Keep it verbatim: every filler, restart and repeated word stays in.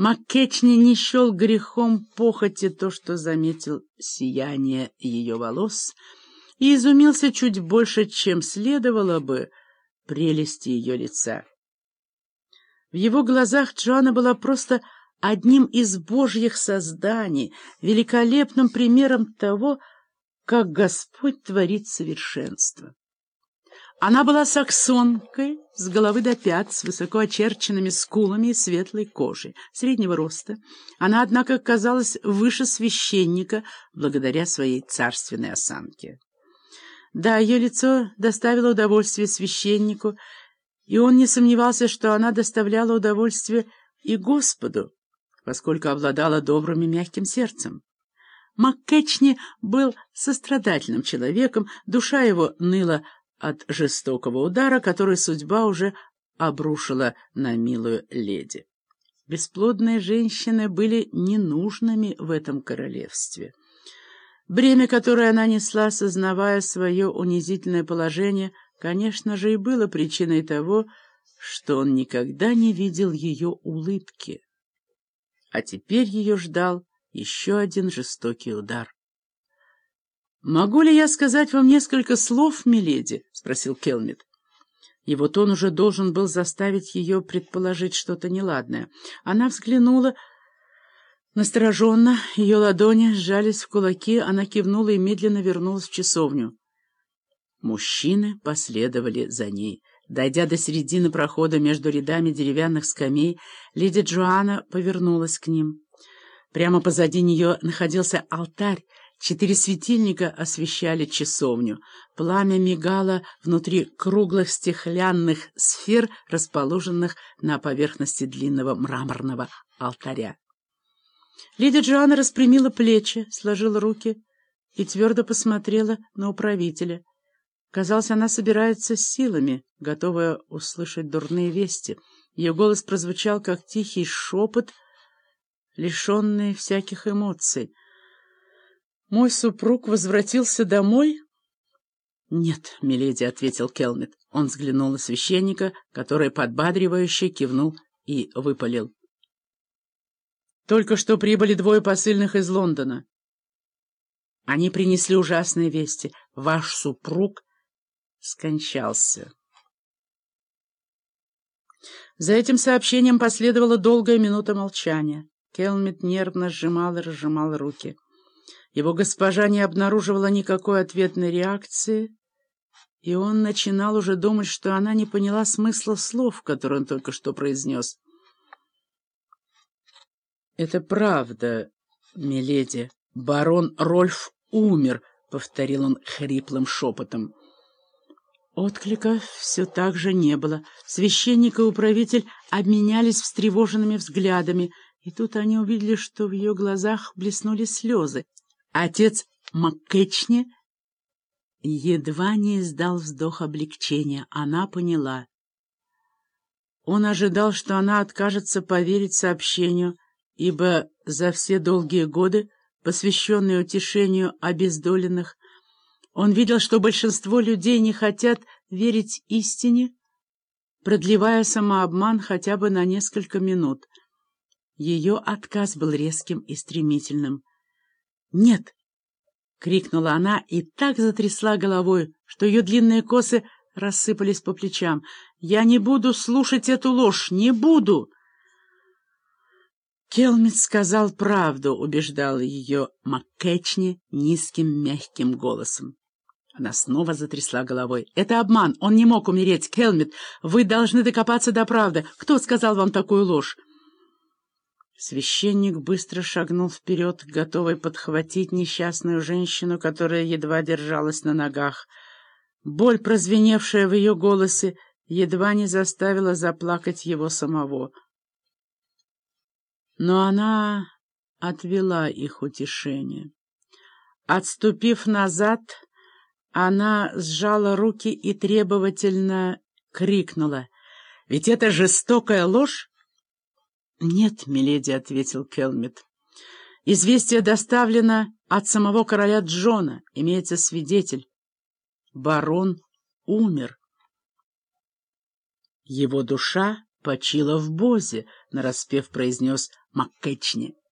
Маккечни не счел грехом похоти то, что заметил сияние ее волос, и изумился чуть больше, чем следовало бы, прелести ее лица. В его глазах Джоанна была просто одним из божьих созданий, великолепным примером того, как Господь творит совершенство. Она была саксонкой с головы до пят, с высоко очерченными скулами и светлой кожей, среднего роста. Она, однако, казалась выше священника благодаря своей царственной осанке. Да, ее лицо доставило удовольствие священнику, и он не сомневался, что она доставляла удовольствие и Господу, поскольку обладала добрым и мягким сердцем. Маккечни был сострадательным человеком, душа его ныла от жестокого удара, который судьба уже обрушила на милую леди. Бесплодные женщины были ненужными в этом королевстве. Бремя, которое она несла, сознавая свое унизительное положение, конечно же, и было причиной того, что он никогда не видел ее улыбки. А теперь ее ждал еще один жестокий удар. «Могу ли я сказать вам несколько слов, миледи?» — спросил Келмит. Его тон уже должен был заставить ее предположить что-то неладное. Она взглянула настороженно, ее ладони сжались в кулаки, она кивнула и медленно вернулась в часовню. Мужчины последовали за ней. Дойдя до середины прохода между рядами деревянных скамей, леди Джоанна повернулась к ним. Прямо позади нее находился алтарь. Четыре светильника освещали часовню. Пламя мигало внутри круглых стеклянных сфер, расположенных на поверхности длинного мраморного алтаря. Леди Джоанна распрямила плечи, сложила руки и твердо посмотрела на управителя. Казалось, она собирается с силами, готовая услышать дурные вести. Ее голос прозвучал, как тихий шепот, лишенный всяких эмоций. «Мой супруг возвратился домой?» «Нет, миледи», — ответил Келмит. Он взглянул на священника, который подбадривающе кивнул и выпалил. «Только что прибыли двое посыльных из Лондона. Они принесли ужасные вести. Ваш супруг скончался». За этим сообщением последовала долгая минута молчания. Келмит нервно сжимал и разжимал руки. Его госпожа не обнаруживала никакой ответной реакции, и он начинал уже думать, что она не поняла смысла слов, которые он только что произнес. «Это правда, миледи. Барон Рольф умер», — повторил он хриплым шепотом. Отклика все так же не было. Священник и управитель обменялись встревоженными взглядами, и тут они увидели, что в ее глазах блеснули слезы. Отец Маккечни едва не издал вздох облегчения. Она поняла. Он ожидал, что она откажется поверить сообщению, ибо за все долгие годы, посвященные утешению обездоленных, он видел, что большинство людей не хотят верить истине, продлевая самообман хотя бы на несколько минут. Ее отказ был резким и стремительным. «Нет!» — крикнула она и так затрясла головой, что ее длинные косы рассыпались по плечам. «Я не буду слушать эту ложь! Не буду!» «Келмит сказал правду», — убеждала ее Маккечни низким мягким голосом. Она снова затрясла головой. «Это обман! Он не мог умереть! Келмит, вы должны докопаться до правды! Кто сказал вам такую ложь?» Священник быстро шагнул вперед, готовый подхватить несчастную женщину, которая едва держалась на ногах. Боль, прозвеневшая в ее голосе, едва не заставила заплакать его самого. Но она отвела их утешение. Отступив назад, она сжала руки и требовательно крикнула: «Ведь это жестокая ложь!» «Нет, миледи», — ответил Келмит. «Известие доставлено от самого короля Джона. Имеется свидетель. Барон умер». «Его душа почила в Бозе», — нараспев произнес Маккэтчне.